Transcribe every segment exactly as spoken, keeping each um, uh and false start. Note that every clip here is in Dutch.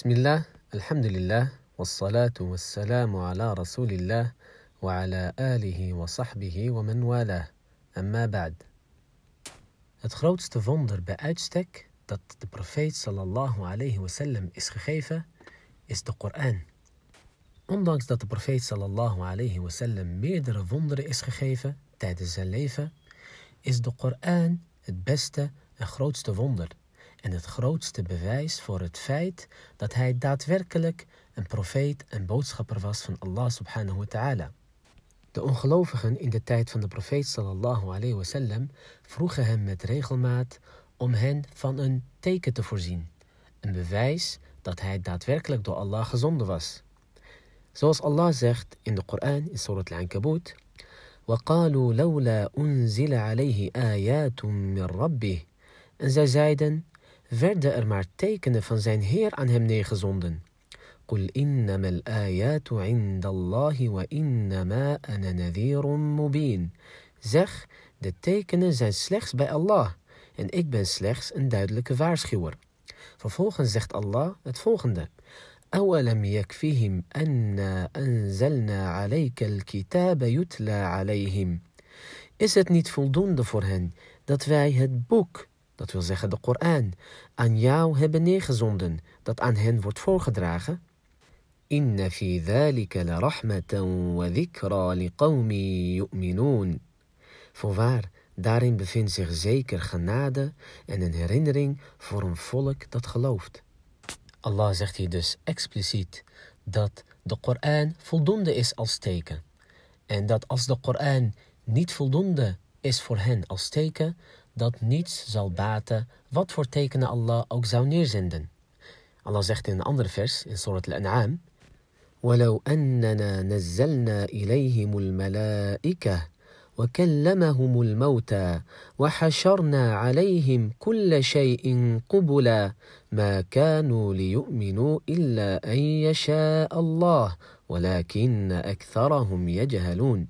Bismillah, alhamdulillah, wassalatu wassalamu ala rasulillah, wa ala alihi wa sahbihi wa man walah, amma ba'd. Het grootste wonder bij uitstek dat de profeet sallallahu alayhi wasallam is gegeven, is de Koran. Ondanks dat de profeet sallallahu alayhi wasallam meerdere wonderen is gegeven tijdens zijn leven, is de Koran het beste en grootste wonder en het grootste bewijs voor het feit dat hij daadwerkelijk een profeet en boodschapper was van Allah subhanahu wa ta'ala. De ongelovigen in de tijd van de profeet sallallahu alayhi wasallam vroegen hem met regelmaat om hen van een teken te voorzien, een bewijs dat hij daadwerkelijk door Allah gezonden was. Zoals Allah zegt in de Koran in Surat Al-Ankabut: وَقَالُوا لَوْلَا أُنزِلَ عَلَيْهِ آيَاتٌ مِّن رَبِّهِ. En zij zeiden: werden er maar tekenen van zijn Heer aan hem neergezonden. قُلْ إِنَّمَا الْآيَاتُ عِنْدَ اللَّهِ وَإِنَّمَا أَنَا نَذِيرٌ مُبِينٌ. Zeg, de tekenen zijn slechts bij Allah en ik ben slechts een duidelijke waarschuwer. Vervolgens zegt Allah het volgende: أَوَلَمْ يَكْفِهِمْ أَنَّا أَنزَلْنَا عَلَيْكَ الْكِتَابَ يُتْلَى عَلَيْهِمْ. Is het niet voldoende voor hen dat wij het boek, dat wil zeggen de Koran, aan jou hebben neergezonden, dat aan hen wordt voorgedragen? Inna fi dhalika la rahmatan wa dhikra li qawmi yu'minun. Voorwaar, daarin bevindt zich zeker genade en een herinnering voor een volk dat gelooft. Allah zegt hier dus expliciet dat de Koran voldoende is als teken. En dat als de Koran niet voldoende is voor hen als teken, dat niets zal baten wat voor tekenen Allah ook zou neerzenden. Allah zegt in een andere vers in Surat Al-An'am: وَلَوْ أَنَّنَا نَزَّلْنَا إِلَيْهِمُ الْمَلَائِكَةَ وَكَلَّمَهُمُ الْمَوْتَى وَحَشَرْنَا عَلَيْهِمْ كُلَّ شَيْءٍ قُبُلًا مَا كَانُوا لِيُؤْمِنُوا إِلَّا أَن يَشَاءَ اللَّهُ وَلَكِنَّ أَكْثَرَهُمْ يَجْهَلُونَ.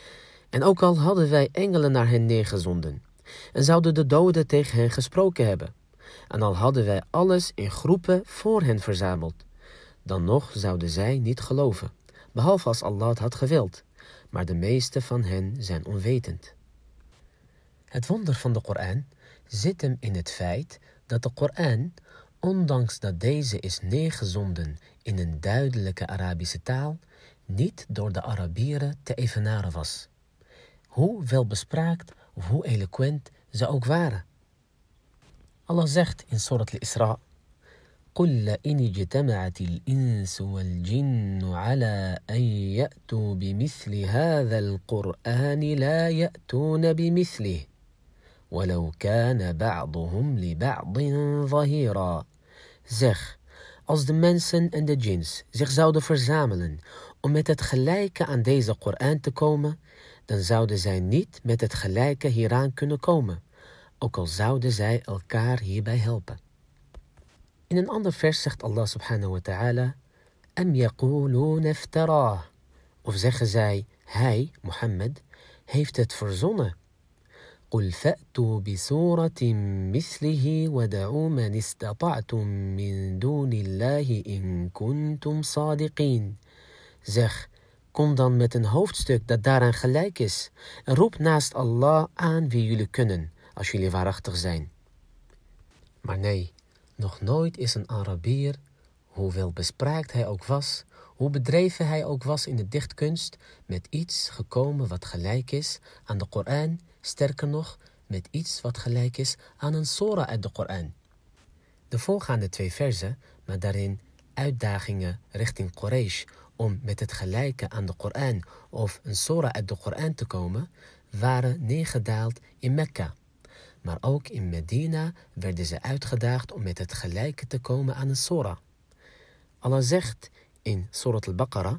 En ook al hadden wij engelen naar hen neergezonden en zouden de doden tegen hen gesproken hebben, en al hadden wij alles in groepen voor hen verzameld, dan nog zouden zij niet geloven, behalve als Allah het had gewild, maar de meeste van hen zijn onwetend. Het wonder van de Koran zit hem in het feit dat de Koran, ondanks dat deze is neergezonden in een duidelijke Arabische taal, niet door de Arabieren te evenaren was, hoe welbespraakt of hoe eloquent ze ook waren. Allah zegt in Surat Al-Isra: قُلْ لَئِنِ اجْتَمَعَتِ الْإِنسُ وَالْجِنُّ عَلَىٰ أَن يَأْتُوا بِمِثْلِ هَذَا الْقُرْآنِ لَا يَأْتُونَ بِمِثْلِهِ وَلَوْ كَانَ بَعْضُهُمْ لِبَعْضٍ ظَهِيرًا. Zeg, als de mensen en de djinns zich zouden verzamelen om met het gelijke aan deze Koran te komen, dan zouden zij niet met het gelijke hieraan kunnen komen, ook al zouden zij elkaar hierbij helpen. In een ander vers zegt Allah subhanahu wa ta'ala: Am yaqulun iftarah. Of zeggen zij, hij, Mohammed, heeft het verzonnen. قُلْ فَأْتُوا بِسُورَةٍ مِثْلِهِ وَدَعُوا مَنِ اسْتَطَعْتُم مِّن دُونِ اللَّهِ إِن كُنتُمْ صَادِقِينَ. Zeg, kom dan met een hoofdstuk dat daaraan gelijk is en roep naast Allah aan wie jullie kunnen, als jullie waarachtig zijn. Maar nee, nog nooit is een Arabier, hoe welbespraakt hij ook was, hoe bedreven hij ook was in de dichtkunst, met iets gekomen wat gelijk is aan de Koran, sterker nog, met iets wat gelijk is aan een sora uit de Koran. De voorgaande twee verzen, maar daarin uitdagingen richting Quraysh om met het gelijke aan de Koran of een sora uit de Koran te komen, waren neergedaald in Mekka. Maar ook in Medina werden ze uitgedaagd om met het gelijke te komen aan een sora. Allah zegt in Surat Al-Baqarah: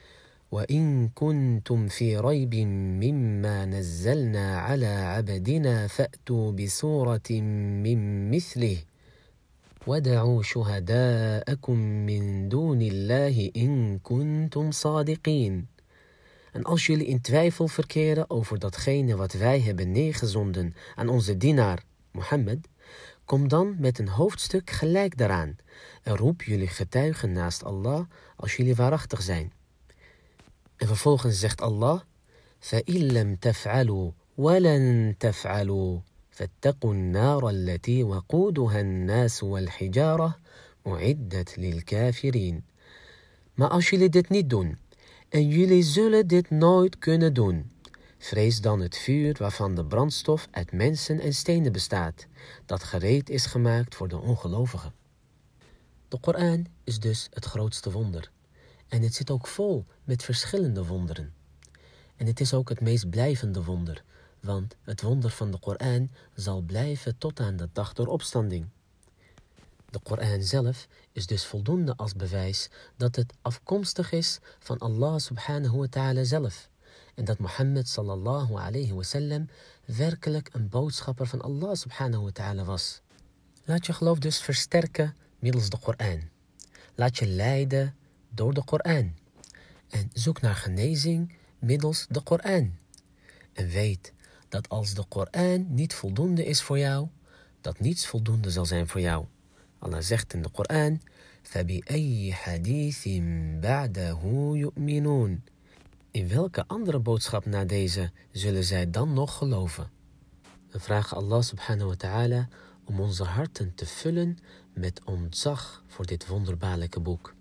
وَإِن كُنْتُمْ فِي رَيْبٍ مِّمَّا نَزَّلْنَا عَلَى عَبْدِنَا فَأْتُوا بِسُورَةٍ مِّن مِّثْلِهِ وَادْعُوا شُهَدَاءَكُم مِّن دُونِ اللَّهِ إِن كُنتُمْ صَادِقِينَ. En als jullie in twijfel verkeren over datgene wat wij hebben neergezonden aan onze dienaar, Mohammed, Kom dan met een hoofdstuk gelijk daaraan en roep jullie getuigen naast Allah als jullie waarachtig zijn. En vervolgens zegt Allah: فَإِن لَمْ تَفْعَلُوا وَلَن تَفْعَلُوا فَاتَّقُوا النَّارَ الَّتِي وَقُودُهَا النَّاسُ وَالْحِجَارَةُ أُعِدَّتْ لِلْكَافِرِينَ. Maar als jullie dit niet doen, en jullie zullen dit nooit kunnen doen, vrees dan het vuur waarvan de brandstof uit mensen en stenen bestaat, dat gereed is gemaakt voor de ongelovigen. De Koran is dus het grootste wonder. En het zit ook vol met verschillende wonderen. En het is ook het meest blijvende wonder, want het wonder van de Koran zal blijven tot aan de dag der opstanding. De Koran zelf is dus voldoende als bewijs dat het afkomstig is van Allah subhanahu wa ta'ala zelf. En dat Mohammed sallallahu alayhi wa sallam werkelijk een boodschapper van Allah subhanahu wa ta'ala was. Laat je geloof dus versterken middels de Koran. Laat je leiden door de Koran. En zoek naar genezing middels de Koran. En weet dat als de Koran niet voldoende is voor jou, dat niets voldoende zal zijn voor jou. Allah zegt in de Koran: فَبِأَيِّ حَدِيثٍ بَعْدَهُ يُؤْمِنُونَ. In welke andere boodschap na deze zullen zij dan nog geloven? We vragen Allah subhanahu wa ta'ala om onze harten te vullen met ontzag voor dit wonderbaarlijke boek.